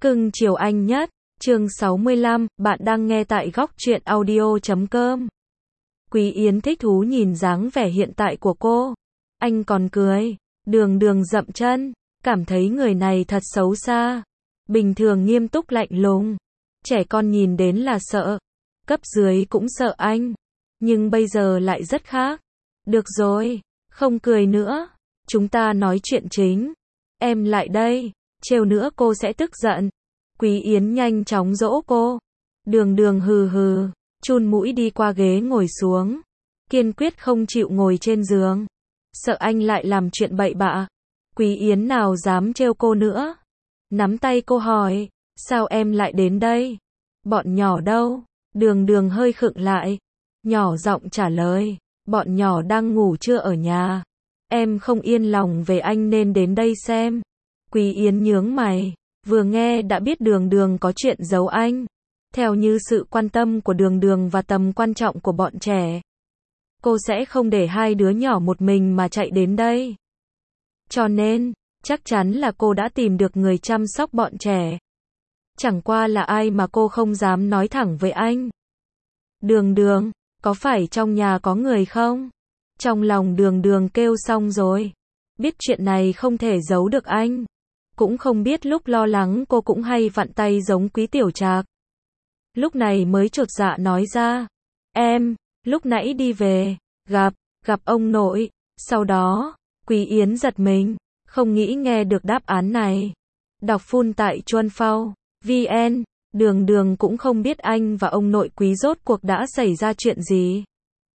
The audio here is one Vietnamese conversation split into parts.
Cưng chiều anh nhất, chương 65, bạn đang nghe tại góc truyện audio.com. Quý Yến thích thú nhìn dáng vẻ hiện tại của cô. Anh còn cười, đường đường dậm chân, cảm thấy người này thật xấu xa. Bình thường nghiêm túc lạnh lùng, trẻ con nhìn đến là sợ, cấp dưới cũng sợ anh. Nhưng bây giờ lại rất khác. Được rồi, không cười nữa, chúng ta nói chuyện chính. Em lại đây, trêu nữa cô sẽ tức giận. Quý Yến nhanh chóng dỗ cô. Đường đường hừ hừ, chun mũi đi qua ghế ngồi xuống. Kiên quyết không chịu ngồi trên giường. Sợ anh lại làm chuyện bậy bạ. Quý Yến nào dám trêu cô nữa. Nắm tay cô hỏi, sao em lại đến đây? Bọn nhỏ đâu? Đường đường hơi khựng lại. Nhỏ giọng trả lời, bọn nhỏ đang ngủ trưa ở nhà. Em không yên lòng về anh nên đến đây xem. Quý Yến nhướng mày. Vừa nghe đã biết đường đường có chuyện giấu anh. Theo như sự quan tâm của đường đường và tầm quan trọng của bọn trẻ, cô sẽ không để hai đứa nhỏ một mình mà chạy đến đây. Cho nên, chắc chắn là cô đã tìm được người chăm sóc bọn trẻ. Chẳng qua là ai mà cô không dám nói thẳng với anh. Đường đường, có phải trong nhà có người không? Trong lòng đường đường kêu xong rồi. Biết chuyện này không thể giấu được anh. Cũng không biết lúc lo lắng cô cũng hay vặn tay giống Quý Tiểu Trạc. Lúc này mới chột dạ nói ra. Em, lúc nãy đi về, gặp ông nội. Sau đó, Quý Yến giật mình, không nghĩ nghe được đáp án này. Đọc full tại Chuanphao.vn, đường đường cũng không biết anh và ông nội Quý rốt cuộc đã xảy ra chuyện gì.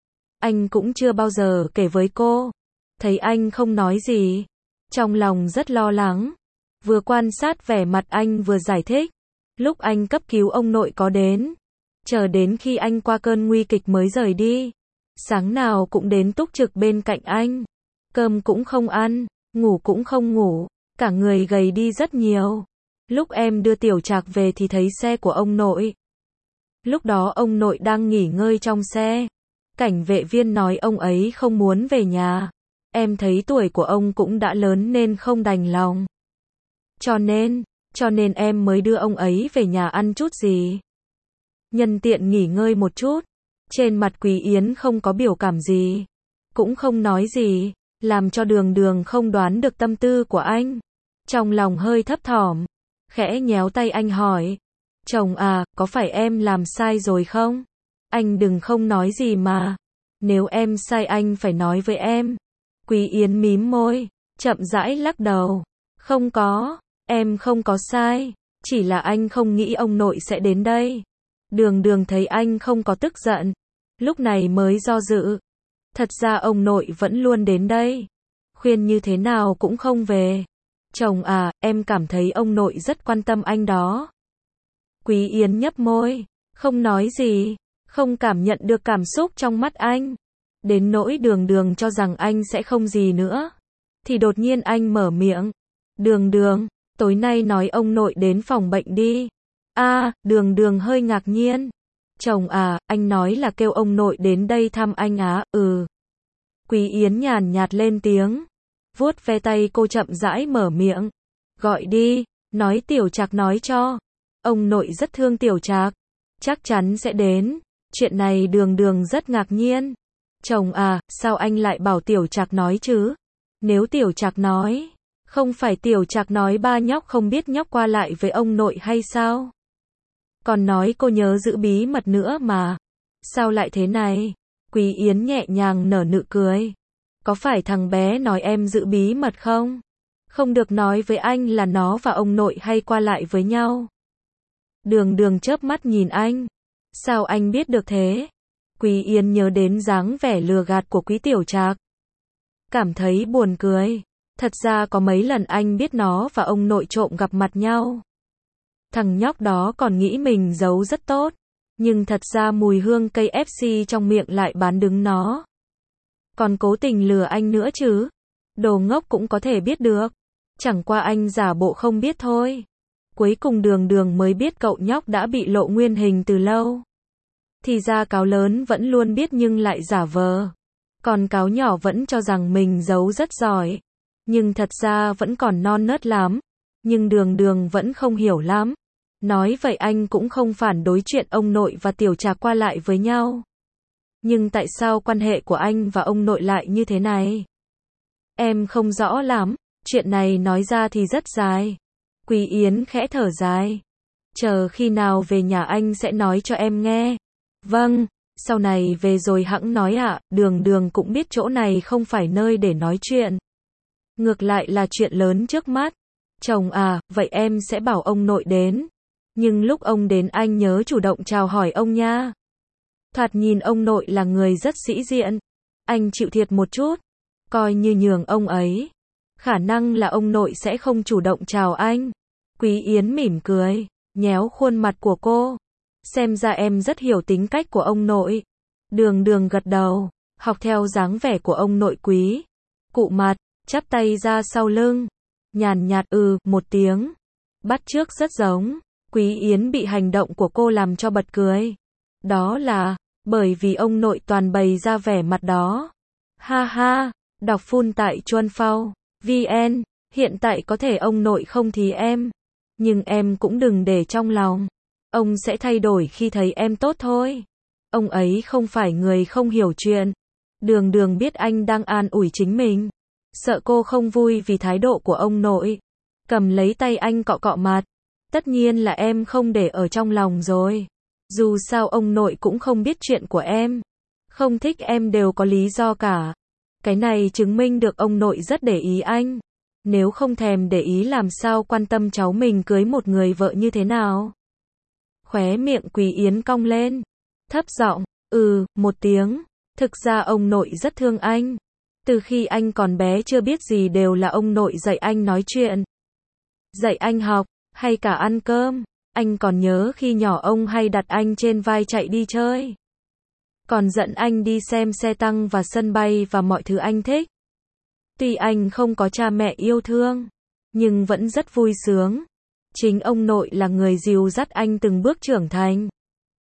Anh cũng chưa bao giờ kể với cô. Thấy anh không nói gì, trong lòng rất lo lắng. Vừa quan sát vẻ mặt anh vừa giải thích. Lúc anh cấp cứu ông nội có đến. Chờ đến khi anh qua cơn nguy kịch mới rời đi. Sáng nào cũng đến túc trực bên cạnh anh. Cơm cũng không ăn, ngủ cũng không ngủ. Cả người gầy đi rất nhiều. Lúc em đưa Tiểu Trạc về thì thấy xe của ông nội. Lúc đó ông nội đang nghỉ ngơi trong xe. Cảnh vệ viên nói ông ấy không muốn về nhà. Em thấy tuổi của ông cũng đã lớn nên không đành lòng. Cho nên em mới đưa ông ấy về nhà ăn chút gì. Nhân tiện nghỉ ngơi một chút. Trên mặt Quý Yến không có biểu cảm gì. Cũng không nói gì. Làm cho đường đường không đoán được tâm tư của anh. Trong lòng hơi thấp thỏm. Khẽ nhéo tay anh hỏi. Chồng à, có phải em làm sai rồi không? Anh đừng không nói gì mà. Nếu em sai anh phải nói với em. Quý Yến mím môi. Chậm rãi lắc đầu. Không có. Em không có sai, chỉ là anh không nghĩ ông nội sẽ đến đây. Đường đường thấy anh không có tức giận, lúc này mới do dự. Thật ra ông nội vẫn luôn đến đây, khuyên như thế nào cũng không về. Chồng à, em cảm thấy ông nội rất quan tâm anh đó. Quý Yến nhấp môi, không nói gì, không cảm nhận được cảm xúc trong mắt anh. Đến nỗi đường đường cho rằng anh sẽ không gì nữa. Thì đột nhiên anh mở miệng. Đường đường, tối nay nói ông nội đến phòng bệnh đi. Đường đường hơi ngạc nhiên. Chồng à, anh nói là kêu ông nội đến đây thăm anh á, Quý Yến nhàn nhạt lên tiếng. Vuốt ve tay cô chậm rãi mở miệng. Gọi đi, nói Tiểu Trạc nói cho. Ông nội rất thương Tiểu Trạc. Chắc chắn sẽ đến. Chuyện này đường đường rất ngạc nhiên. Chồng à, sao anh lại bảo Tiểu Trạc nói chứ? Nếu Tiểu Trạc nói, không phải Tiểu Trạc nói ba nhóc không biết nhóc qua lại với ông nội hay sao? Còn nói cô nhớ giữ bí mật nữa mà. Sao lại thế này? Quý Yến nhẹ nhàng nở nụ cười. Có phải thằng bé nói em giữ bí mật không? Không được nói với anh là nó và ông nội hay qua lại với nhau. Đường đường chớp mắt nhìn anh. Sao anh biết được thế? Quý Yến nhớ đến dáng vẻ lừa gạt của Quý Tiểu Trạc. Cảm thấy buồn cười. Thật ra có mấy lần anh biết nó và ông nội trộm gặp mặt nhau. Thằng nhóc đó còn nghĩ mình giấu rất tốt. Nhưng thật ra mùi hương cây FC trong miệng lại bán đứng nó. Còn cố tình lừa anh nữa chứ. Đồ ngốc cũng có thể biết được. Chẳng qua anh giả bộ không biết thôi. Cuối cùng đường đường mới biết cậu nhóc đã bị lộ nguyên hình từ lâu. Thì ra cáo lớn vẫn luôn biết nhưng lại giả vờ. Còn cáo nhỏ vẫn cho rằng mình giấu rất giỏi. Nhưng thật ra vẫn còn non nớt lắm. Nhưng Đường Đường vẫn không hiểu lắm. Nói vậy anh cũng không phản đối chuyện ông nội và Tiểu Trạc qua lại với nhau. Nhưng tại sao quan hệ của anh và ông nội lại như thế này? Em không rõ lắm, chuyện này nói ra thì rất dài. Quý Yến khẽ thở dài. Chờ khi nào về nhà anh sẽ nói cho em nghe. Vâng, sau này về rồi hẵng nói ạ. Đường Đường cũng biết chỗ này không phải nơi để nói chuyện. Ngược lại là chuyện lớn trước mắt. Chồng à, vậy em sẽ bảo ông nội đến. Nhưng lúc ông đến anh nhớ chủ động chào hỏi ông nha. Thoạt nhìn ông nội là người rất sĩ diện. Anh chịu thiệt một chút. Coi như nhường ông ấy. Khả năng là ông nội sẽ không chủ động chào anh. Quý Yến mỉm cười, nhéo khuôn mặt của cô. Xem ra em rất hiểu tính cách của ông nội. Đường Đường gật đầu, học theo dáng vẻ của ông nội Quý. Cụ mặt, chắp tay ra sau lưng. Nhàn nhạt một tiếng. Bắt chước rất giống. Quý Yến bị hành động của cô làm cho bật cười. Đó là bởi vì ông nội toàn bày ra vẻ mặt đó. Ha ha, đọc full tại Chuan Phao VN, hiện tại có thể ông nội không thì em. Nhưng em cũng đừng để trong lòng. Ông sẽ thay đổi khi thấy em tốt thôi. Ông ấy không phải người không hiểu chuyện. Đường Đường biết anh đang an ủi chính mình. Sợ cô không vui vì thái độ của ông nội. Cầm lấy tay anh cọ cọ mặt. Tất nhiên là em không để ở trong lòng rồi. Dù sao ông nội cũng không biết chuyện của em. Không thích em đều có lý do cả. Cái này chứng minh được ông nội rất để ý anh. Nếu không thèm để ý làm sao quan tâm cháu mình cưới một người vợ như thế nào. Khóe miệng Quý Yến cong lên. Thấp giọng, một tiếng. Thực ra ông nội rất thương anh. Từ khi anh còn bé chưa biết gì đều là ông nội dạy anh nói chuyện. Dạy anh học, hay cả ăn cơm. Anh còn nhớ khi nhỏ ông hay đặt anh trên vai chạy đi chơi. Còn dẫn anh đi xem xe tăng và sân bay và mọi thứ anh thích. Tuy anh không có cha mẹ yêu thương, nhưng vẫn rất vui sướng. Chính ông nội là người dìu dắt anh từng bước trưởng thành.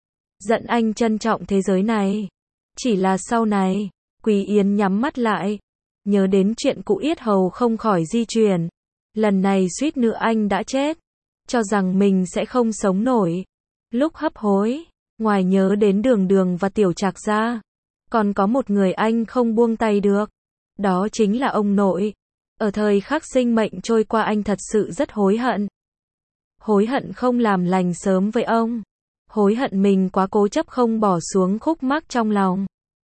Dẫn anh trân trọng thế giới này. Chỉ là sau này, Quý Yến nhắm mắt lại. Nhớ đến chuyện cụ yết hầu không khỏi di chuyển. Lần này suýt nữa anh đã chết. Cho rằng mình sẽ không sống nổi. Lúc hấp hối, ngoài nhớ đến Đường Đường và Tiểu Trạc ra, còn có một người anh không buông tay được. Đó chính là ông nội. Ở thời khắc sinh mệnh trôi qua anh thật sự rất hối hận. Hối hận không làm lành sớm với ông. Hối hận mình quá cố chấp không bỏ xuống khúc mắc trong lòng.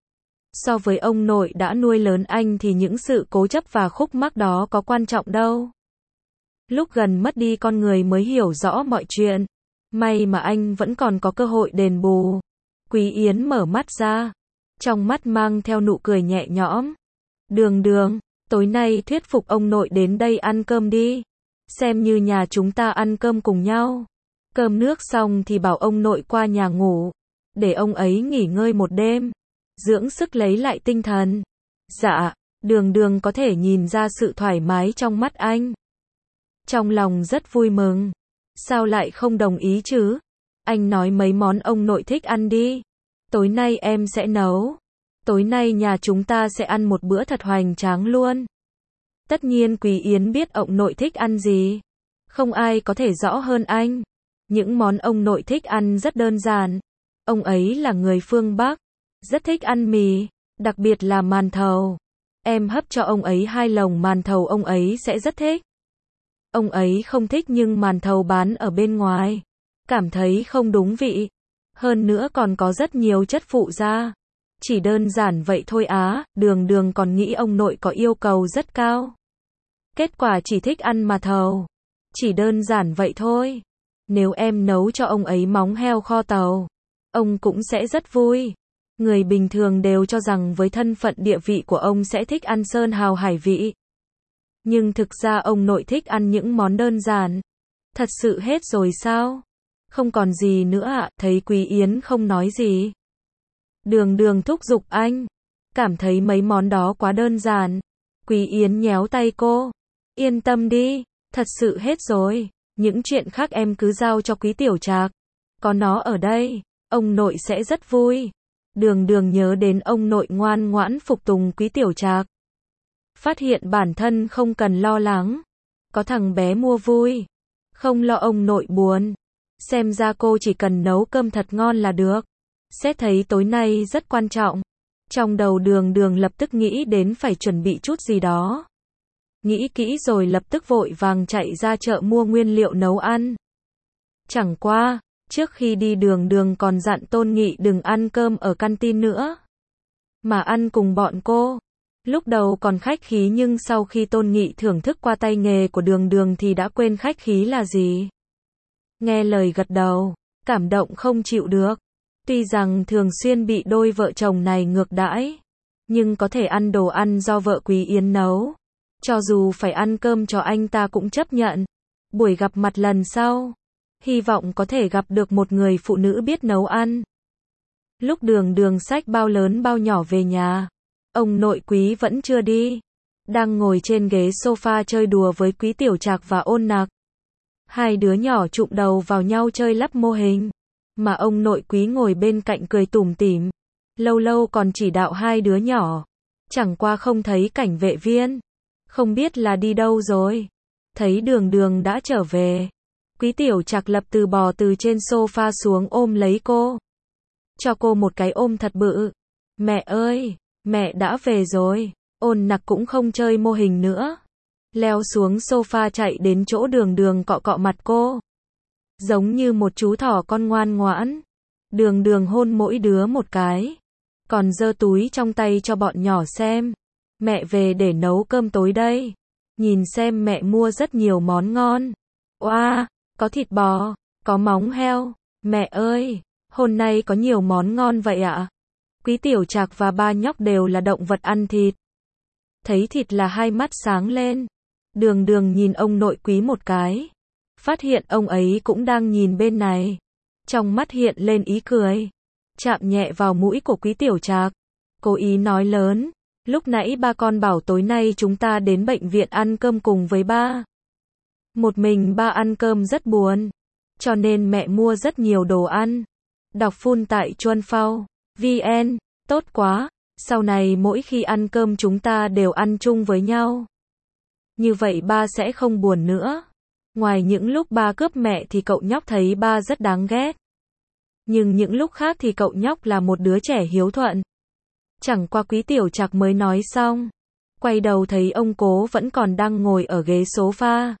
So với ông nội đã nuôi lớn anh thì những sự cố chấp và khúc mắc đó có quan trọng đâu. Lúc gần mất đi con người mới hiểu rõ mọi chuyện. May mà anh vẫn còn có cơ hội đền bù. Quý Yến mở mắt ra. Trong mắt mang theo nụ cười nhẹ nhõm. Đường Đường, tối nay thuyết phục ông nội đến đây ăn cơm đi. Xem như nhà chúng ta ăn cơm cùng nhau. Cơm nước xong thì bảo ông nội qua nhà ngủ. Để ông ấy nghỉ ngơi một đêm. Dưỡng sức lấy lại tinh thần. Dạ, Đường Đường có thể nhìn ra sự thoải mái trong mắt anh. Trong lòng rất vui mừng. Sao lại không đồng ý chứ? Anh nói mấy món ông nội thích ăn đi. Tối nay em sẽ nấu. Tối nay nhà chúng ta sẽ ăn một bữa thật hoành tráng luôn. Tất nhiên Quý Yến biết ông nội thích ăn gì. Không ai có thể rõ hơn anh. Những món ông nội thích ăn rất đơn giản. Ông ấy là người phương Bắc. Rất thích ăn mì. Đặc biệt là màn thầu. Em hấp cho ông ấy 2 lồng màn thầu ông ấy sẽ rất thích. Ông ấy không thích nhưng màn thầu bán ở bên ngoài. Cảm thấy không đúng vị. Hơn nữa còn có rất nhiều chất phụ gia. Chỉ đơn giản vậy thôi á. Đường Đường còn nghĩ ông nội có yêu cầu rất cao. Kết quả chỉ thích ăn mà thầu. Chỉ đơn giản vậy thôi. Nếu em nấu cho ông ấy móng heo kho tàu, ông cũng sẽ rất vui. Người bình thường đều cho rằng với thân phận địa vị của ông sẽ thích ăn sơn hào hải vị. Nhưng thực ra ông nội thích ăn những món đơn giản. Thật sự hết rồi sao? Không còn gì nữa ạ. Thấy Quý Yến không nói gì. Đường Đường thúc giục anh. Cảm thấy mấy món đó quá đơn giản. Quý Yến nhéo tay cô. Yên tâm đi. Thật sự hết rồi. Những chuyện khác em cứ giao cho Quý Tiểu Trạc. Có nó ở đây, ông nội sẽ rất vui. Đường Đường nhớ đến ông nội ngoan ngoãn phục tùng Quý Tiểu Trạc. Phát hiện bản thân không cần lo lắng. Có thằng bé mua vui. Không lo ông nội buồn. Xem ra cô chỉ cần nấu cơm thật ngon là được. Xét thấy tối nay rất quan trọng. Trong đầu Đường lập tức nghĩ đến phải chuẩn bị chút gì đó. Nghĩ kỹ rồi lập tức vội vàng chạy ra chợ mua nguyên liệu nấu ăn. Chẳng qua, trước khi đi Đường còn dặn Tôn Nghị đừng ăn cơm ở canteen nữa, mà ăn cùng bọn cô. Lúc đầu còn khách khí nhưng sau khi Tôn Nghị thưởng thức qua tay nghề của Đường thì đã quên khách khí là gì. Nghe lời gật đầu, cảm động không chịu được. Tuy rằng thường xuyên bị đôi vợ chồng này ngược đãi, nhưng có thể ăn đồ ăn do vợ Quý Yến nấu. Cho dù phải ăn cơm cho anh ta cũng chấp nhận. Buổi gặp mặt lần sau, hy vọng có thể gặp được một người phụ nữ biết nấu ăn. Lúc Đường xách bao lớn bao nhỏ về nhà, ông nội Quý vẫn chưa đi. Đang ngồi trên ghế sofa chơi đùa với Quý Tiểu Trạc và Ôn Nặc. Hai đứa nhỏ chụm đầu vào nhau chơi lắp mô hình. Mà ông nội Quý ngồi bên cạnh cười tủm tỉm. Lâu lâu còn chỉ đạo hai đứa nhỏ. Chẳng qua không thấy cảnh vệ viên. Không biết là đi đâu rồi. Thấy Đường đã trở về. Quý Tiểu Trạc lập tức bò từ trên sofa xuống ôm lấy cô. Cho cô một cái ôm thật bự. Mẹ ơi, mẹ đã về rồi. Ôn Nặc cũng không chơi mô hình nữa. Leo xuống sofa chạy đến chỗ Đường cọ cọ mặt cô. Giống như một chú thỏ con ngoan ngoãn. Đường hôn mỗi đứa một cái. Còn giơ túi trong tay cho bọn nhỏ xem. Mẹ về để nấu cơm tối đây. Nhìn xem mẹ mua rất nhiều món ngon. Oa, có thịt bò, có móng heo. Mẹ ơi, hôm nay có nhiều món ngon vậy ạ. Quý Tiểu Trạc và ba nhóc đều là động vật ăn thịt. Thấy thịt là hai mắt sáng lên. Đường nhìn ông nội Quý một cái. Phát hiện ông ấy cũng đang nhìn bên này. Trong mắt hiện lên ý cười. Chạm nhẹ vào mũi của Quý Tiểu Trạc. Cố ý nói lớn. Lúc nãy ba con bảo tối nay chúng ta đến bệnh viện ăn cơm cùng với ba. Một mình ba ăn cơm rất buồn. Cho nên mẹ mua rất nhiều đồ ăn. Đọc full tại Chuan Phao VN. Tốt quá. Sau này mỗi khi ăn cơm chúng ta đều ăn chung với nhau. Như vậy ba sẽ không buồn nữa. Ngoài những lúc ba cướp mẹ thì cậu nhóc thấy ba rất đáng ghét. Nhưng những lúc khác thì cậu nhóc là một đứa trẻ hiếu thuận. Chẳng qua Quý Tiểu Trạc mới nói xong. Quay đầu thấy ông Cố vẫn còn đang ngồi ở ghế sofa.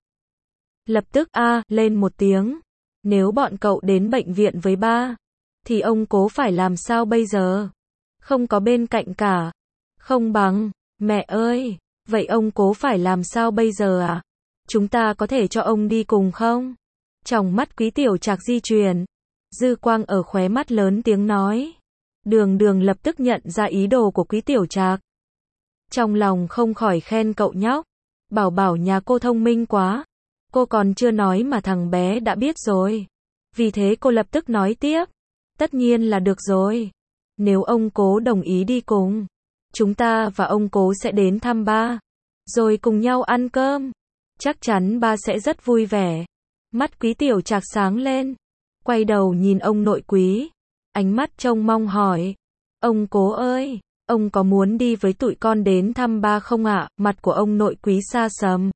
Lập tức lên một tiếng. Nếu bọn cậu đến bệnh viện với ba, thì ông Cố phải làm sao bây giờ? Không có bên cạnh cả. Không bằng, mẹ ơi, vậy ông Cố phải làm sao bây giờ à? Chúng ta có thể cho ông đi cùng không? Trong mắt Quý Tiểu Trạc di chuyển. Dư quang ở khóe mắt lớn tiếng nói. Đường lập tức nhận ra ý đồ của Quý Tiểu Trạc. Trong lòng không khỏi khen cậu nhóc. Bảo nhà cô thông minh quá. Cô còn chưa nói mà thằng bé đã biết rồi. Vì thế cô lập tức nói tiếp. Tất nhiên là được rồi. Nếu ông Cố đồng ý đi cùng, chúng ta và ông Cố sẽ đến thăm ba. Rồi cùng nhau ăn cơm. Chắc chắn ba sẽ rất vui vẻ. Mắt Quý Tiểu Trạc sáng lên. Quay đầu nhìn ông nội Quý. Ánh mắt trông mong hỏi. Ông Cố ơi, ông có muốn đi với tụi con đến thăm ba không ạ? Mặt của ông nội Quý xa sầm.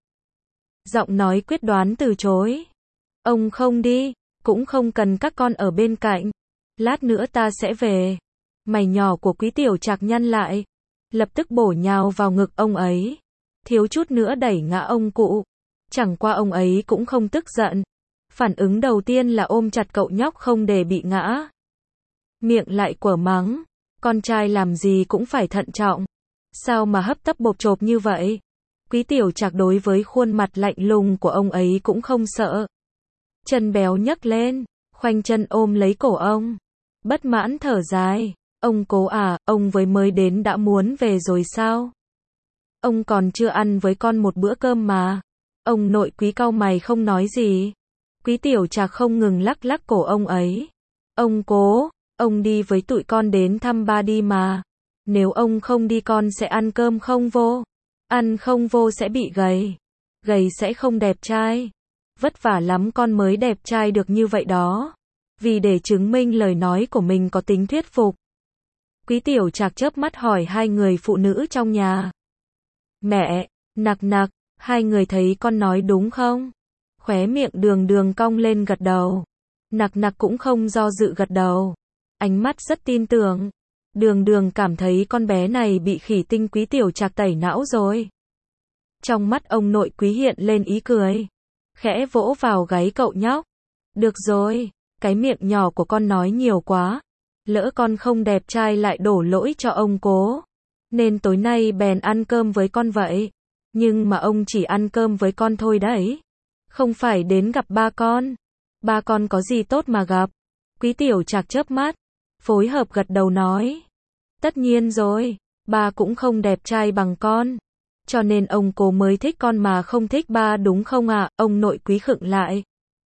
Giọng nói quyết đoán từ chối. Ông không đi, cũng không cần các con ở bên cạnh. Lát nữa ta sẽ về. Mày nhỏ của Quý Tiểu Trạc nhăn lại. Lập tức bổ nhào vào ngực ông ấy. Thiếu chút nữa đẩy ngã ông cụ. Chẳng qua ông ấy cũng không tức giận. Phản ứng đầu tiên là ôm chặt cậu nhóc không để bị ngã. Miệng lại quở mắng. Con trai làm gì cũng phải thận trọng. Sao mà hấp tấp bộp chộp như vậy? Quý Tiểu Trạc đối với khuôn mặt lạnh lùng của ông ấy cũng không sợ. Chân béo nhấc lên, khoanh chân ôm lấy cổ ông. Bất mãn thở dài. Ông Cố à, ông với mới đến đã muốn về rồi sao? Ông còn chưa ăn với con một bữa cơm mà. Ông nội Quý cau mày không nói gì. Quý Tiểu Trạc không ngừng lắc cổ ông ấy. Ông Cố, ông đi với tụi con đến thăm ba đi mà. Nếu ông không đi con sẽ ăn cơm không vô. Ăn không vô sẽ bị gầy. Gầy sẽ không đẹp trai. Vất vả lắm con mới đẹp trai được như vậy đó. Vì để chứng minh lời nói của mình có tính thuyết phục. Quý Tiểu Trạc chớp mắt hỏi hai người phụ nữ trong nhà. Mẹ, Nặc, hai người thấy con nói đúng không? Khóe miệng Đường Đường cong lên gật đầu. Nặc Nặc cũng không do dự gật đầu. Ánh mắt rất tin tưởng. Đường Đường cảm thấy con bé này bị Khỉ Tinh Quý Tiểu Trạc tẩy não rồi. Trong mắt ông nội Quý hiện lên ý cười. Khẽ vỗ vào gáy cậu nhóc. Được rồi, cái miệng nhỏ của con nói nhiều quá. Lỡ con không đẹp trai lại đổ lỗi cho ông Cố. Nên tối nay bèn ăn cơm với con vậy. Nhưng mà ông chỉ ăn cơm với con thôi đấy. Không phải đến gặp ba con. Ba con có gì tốt mà gặp. Quý Tiểu Trạc chớp mắt. Phối hợp gật đầu nói. Tất nhiên rồi, ba cũng không đẹp trai bằng con. Cho nên ông Cố mới thích con mà không thích ba đúng không ạ? Ông nội Quý khựng lại.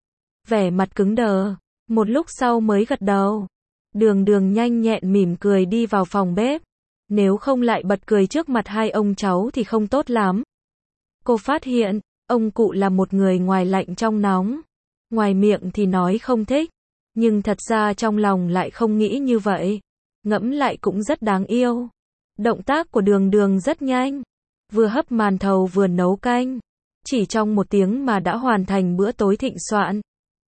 Vẻ mặt cứng đờ. Một lúc sau mới gật đầu. Đường Đường nhanh nhẹn mỉm cười đi vào phòng bếp. Nếu không lại bật cười trước mặt hai ông cháu thì không tốt lắm. Cô phát hiện, ông cụ là một người ngoài lạnh trong nóng. Ngoài miệng thì nói không thích. Nhưng thật ra trong lòng lại không nghĩ như vậy. Ngẫm lại cũng rất đáng yêu. Động tác của Đường Đường rất nhanh. Vừa hấp màn thầu vừa nấu canh. Chỉ trong 1 tiếng mà đã hoàn thành bữa tối thịnh soạn.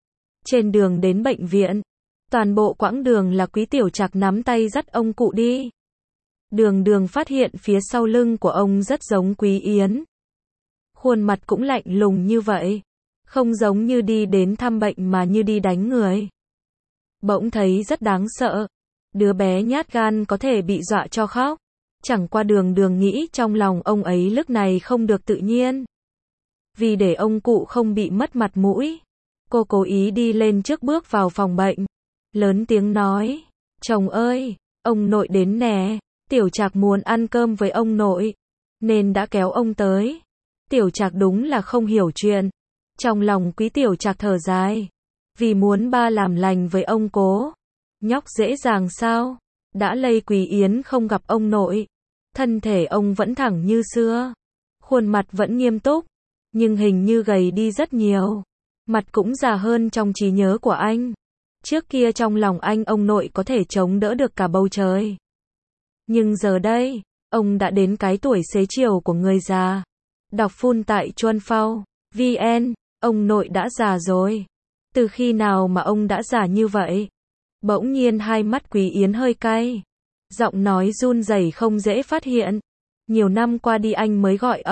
Trên đường đến bệnh viện, toàn bộ quãng đường là Quý Tiểu Trạc nắm tay dắt ông cụ đi. Đường Đường phát hiện phía sau lưng của ông rất giống Quý Yến. Khuôn mặt cũng lạnh lùng như vậy. Không giống như đi đến thăm bệnh mà như đi đánh người. Bỗng thấy rất đáng sợ. Đứa bé nhát gan có thể bị dọa cho khóc. Chẳng qua Đường Đường nghĩ trong lòng ông ấy lúc này không được tự nhiên. Vì để ông cụ không bị mất mặt mũi, cô cố ý đi lên trước bước vào phòng bệnh. Lớn tiếng nói, chồng ơi, ông nội đến nè. Tiểu Trạc muốn ăn cơm với ông nội, nên đã kéo ông tới. Tiểu Trạc đúng là không hiểu chuyện. Trong lòng Quý Tiểu Trạc thở dài. Vì muốn ba làm lành với ông Cố. Nhóc dễ dàng sao? Đã lây Quý Yến không gặp ông nội. Thân thể ông vẫn thẳng như xưa. Khuôn mặt vẫn nghiêm túc. Nhưng hình như gầy đi rất nhiều. Mặt cũng già hơn trong trí nhớ của anh. Trước kia trong lòng anh ông nội có thể chống đỡ được cả bầu trời. Nhưng giờ đây, ông đã đến cái tuổi xế chiều của người già. Đọc phun tại Chuan Phao VN, ông nội đã già rồi. Từ khi nào mà ông đã già như vậy? Bỗng nhiên hai mắt Quý Yến hơi cay. Giọng nói run rẩy không dễ phát hiện. Nhiều năm qua đi anh mới gọi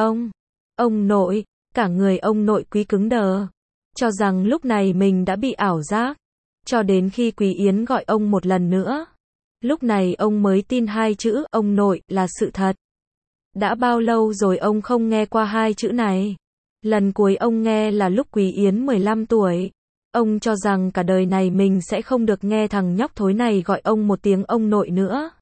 ông nội, cả người ông nội Quý cứng đờ. Cho rằng lúc này mình đã bị ảo giác. Cho đến khi Quý Yến gọi ông một lần nữa. Lúc này ông mới tin 2 chữ ông nội là sự thật. Đã bao lâu rồi ông không nghe qua 2 chữ này? Lần cuối ông nghe là lúc Quý Yến 15 tuổi. Ông cho rằng cả đời này mình sẽ không được nghe thằng nhóc thối này gọi ông một tiếng ông nội nữa.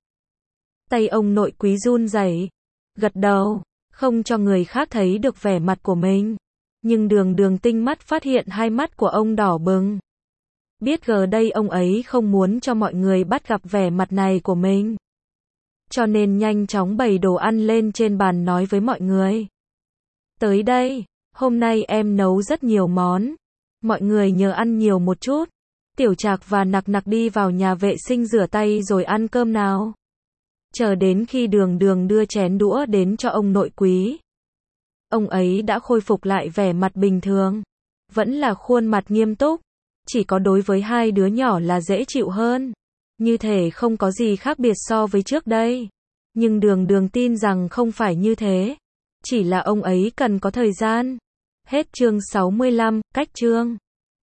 Tay ông nội Quý run rẩy, gật đầu, không cho người khác thấy được vẻ mặt của mình. Nhưng Đường Đường tinh mắt phát hiện hai mắt của ông đỏ bừng. Biết giờ đây ông ấy không muốn cho mọi người bắt gặp vẻ mặt này của mình. Cho nên nhanh chóng bày đồ ăn lên trên bàn nói với mọi người. Tới đây, hôm nay em nấu rất nhiều món. Mọi người nhớ ăn nhiều một chút. Tiểu Trạc và Nặc Nặc đi vào nhà vệ sinh rửa tay rồi ăn cơm nào. Chờ đến khi Đường Đường đưa chén đũa đến cho ông nội Quý. Ông ấy đã khôi phục lại vẻ mặt bình thường. Vẫn là khuôn mặt nghiêm túc. Chỉ có đối với hai đứa nhỏ là dễ chịu hơn. Như thể không có gì khác biệt so với trước đây. Nhưng Đường Đường tin rằng không phải như thế. Chỉ là ông ấy cần có thời gian. Hết chương 65, cách chương.